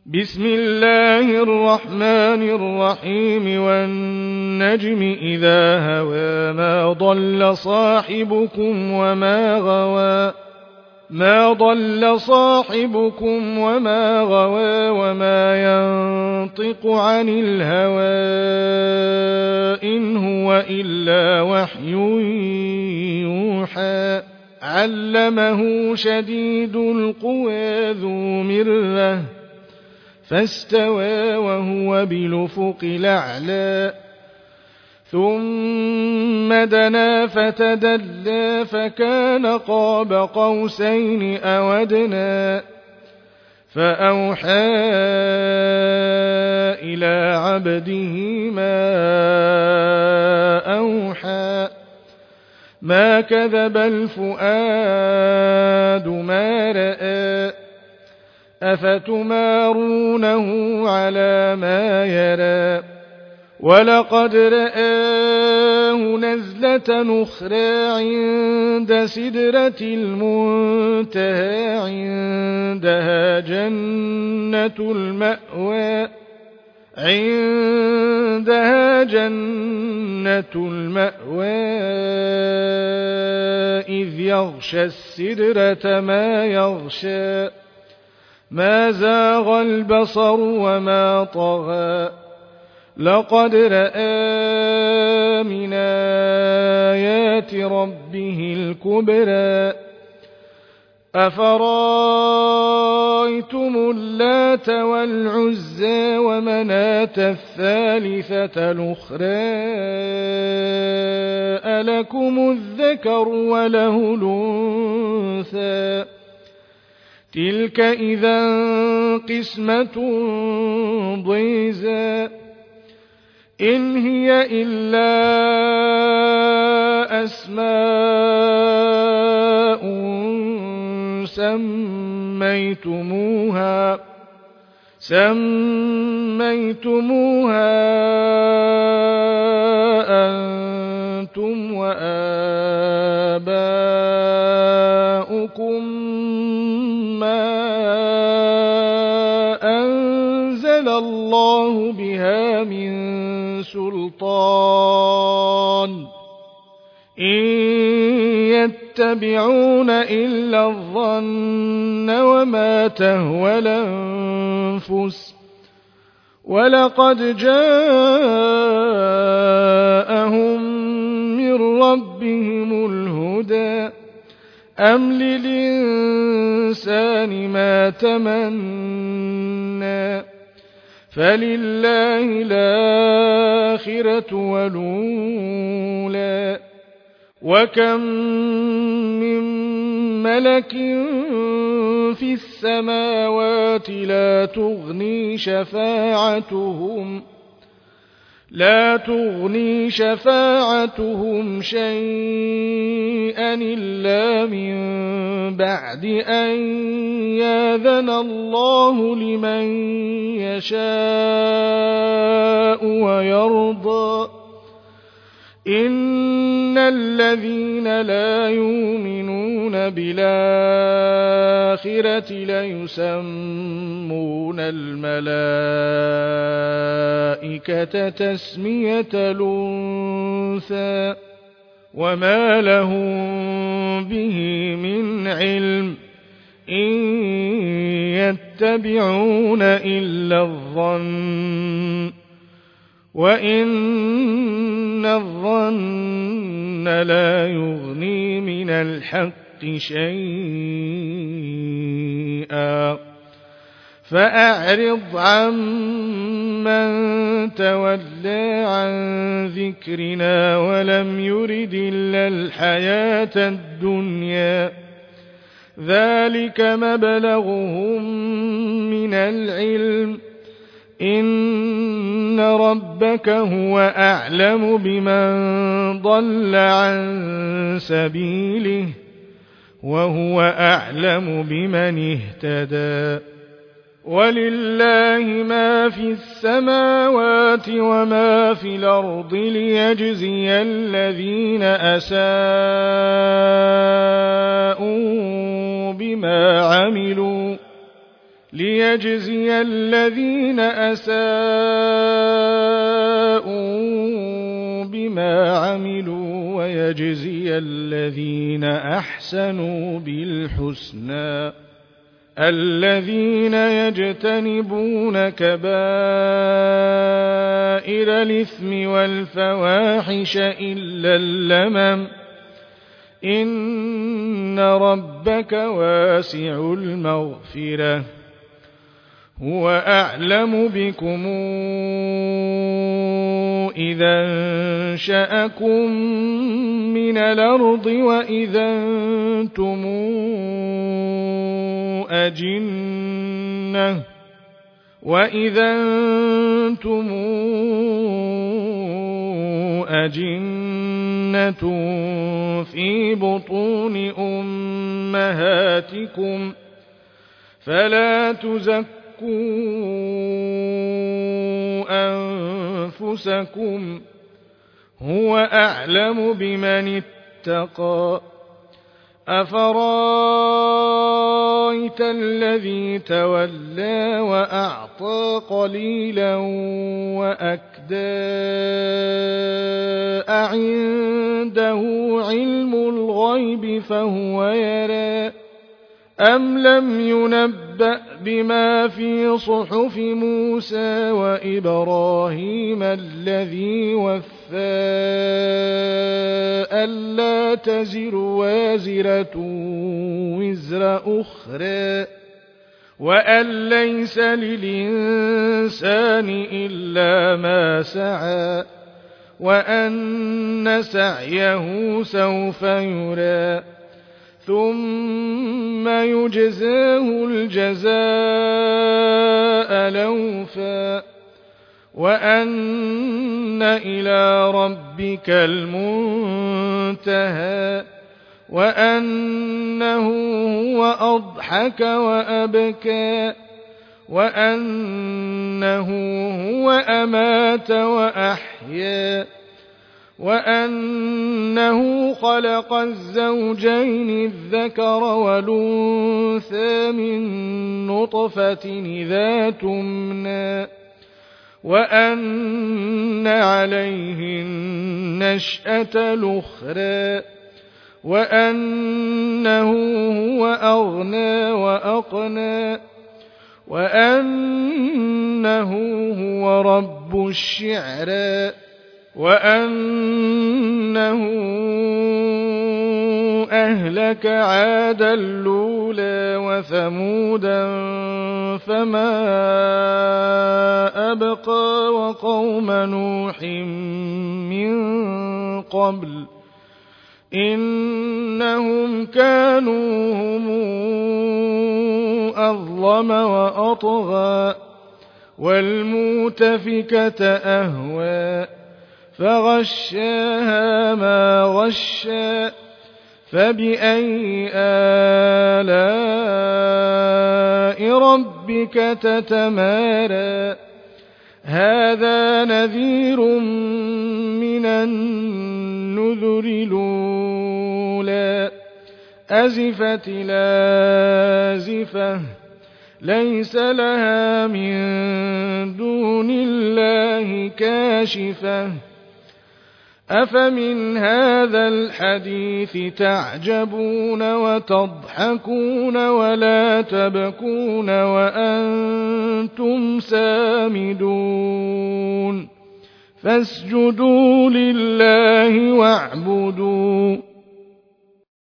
بسم الله الرحمن الرحيم والنجم إذا هوى ما ضل صاحبكم وما غوى وما ينطق عن الهوى إن هو إلا وحي يوحى علمه شديد القوى ذو مرة فاستوى وهو بالأفق الأعلى ثم دنا فتدلى فكان قاب قوسين أو أدنى فأوحى إلى عبده ما أوحى ما كذب الفؤاد ما رأى أفتمارونه على ما يرى ولقد رآه نزلة أخرى عند سدرة المنتهى عندها جنة المأوى إذ يغشى السدرة ما يغشى ما زاغ البصر وما طغى لقد رأى من آيات ربه الكبرى أفرأيتم اللات والعزى ومناة الثالثة الأخرى ألكم الذكر وله الأنثى تلك إذا قسمة ضيزى إن هي إلا أسماء سميتموها أنتم وآباؤكم ما أنزل الله بها من سلطان إن يتبعون إلا الظن وما تهوى الأنفس ولقد جاءهم من ربهم الهدى أم للإنسان ما تمنى فلله الآخرة والأولى وكم من ملك في السماوات لا تغني شفاعتهم شيئا إلا من بعد أن يأذن الله لمن يشاء ويرضى إن الذين لا يؤمنون بالآخرة ليسمون الملائكة تسمية الأنثى وما لهم به من علم إن يتبعون إلا الظن وإن الظن لا يغني من الحق شيئا فأعرض عمن تولى عن ذكرنا ولم يرد إلا الحياة الدنيا ذلك مبلغهم من العلم إن ربك هو أعلم بمن ضل عن سبيله وهو أعلم بمن اهتدى ولله ما في السماوات وما في الأرض ليجزي الذين أساءوا بما عملوا ليجزي الذين أساءوا بما عملوا ويجزي الذين أحسنوا بالحسنى الذين يجتنبون كبائر الإثم والفواحش إلا اللمم إن ربك واسع المغفرة هو أعلم بكم إذا أنشأكم من الأرض وإذا أنتم أجنة في بطون أمهاتكم فلا تزكوا أنفسكم هو أعلم بمن اتقى أفرايت الذي تولى وأعطى قليلا وأكدى أعنده علم الغيب فهو يرى أم لم ينبأ بما في صحف موسى وإبراهيم الذي وفى ألا تزر وازرة وزر أخرى وأن ليس للإنسان إلا ما سعى وأن سعيه سوف يرى ثم يجزاه الجزاء الأوفى وأن إلى ربك المنتهى وأنه هو أضحك وأبكى وأنه هو أمات وأحيا وأنه خلق الزوجين الذكر والأنثى من نطفة إذا تمنى وأن عليه النشأة الأخرى وأنه هو أغنى وأقنى وأنه هو رب الشعرى وأنه أهلك عادا الأولى وثمودا فما أبقى وقوم نوح من قبل إنهم كانوا هم أظلم وأطغى والمؤتفكة أهوى فغشاها ما غشى فبأي آلاء ربك تتمارى هذا نذير من النذر الأولى أزفت الآزفة ليس لها من دون الله كاشفة أفمن هذا الحديث تعجبون وتضحكون ولا تبكون وأنتم سامدون فاسجدوا لله واعبدوا